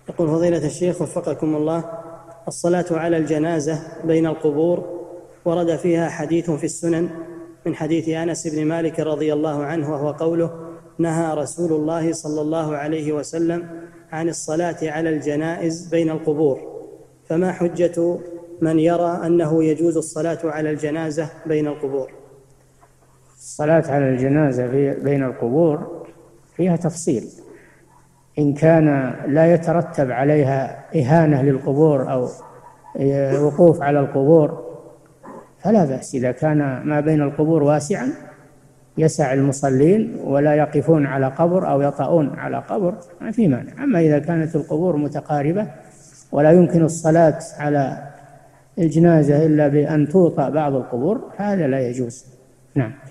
يقول فضيلة الشيخ وفقكم الله: الصلاة على الجنازة بين القبور ورد فيها حديث في السنن من حديث أنس بن مالك رضي الله عنه، وهو قوله: نهى رسول الله صلى الله عليه وسلم عن الصلاة على الجنائز بين القبور، فما حجة من يرى أنه يجوز الصلاة على الجنازة بين القبور؟ الصلاة على الجنازة بين القبور فيها تفصيل. إن كان لا يترتب عليها إهانة للقبور أو وقوف على القبور فلا بأس. إذا كان ما بين القبور واسعا يسع المصلين ولا يقفون على قبر أو يطؤون على قبر ما في مانع. أما إذا كانت القبور متقاربة ولا يمكن الصلاة على الجنازة إلا بأن توطأ بعض القبور هذا لا يجوز. نعم.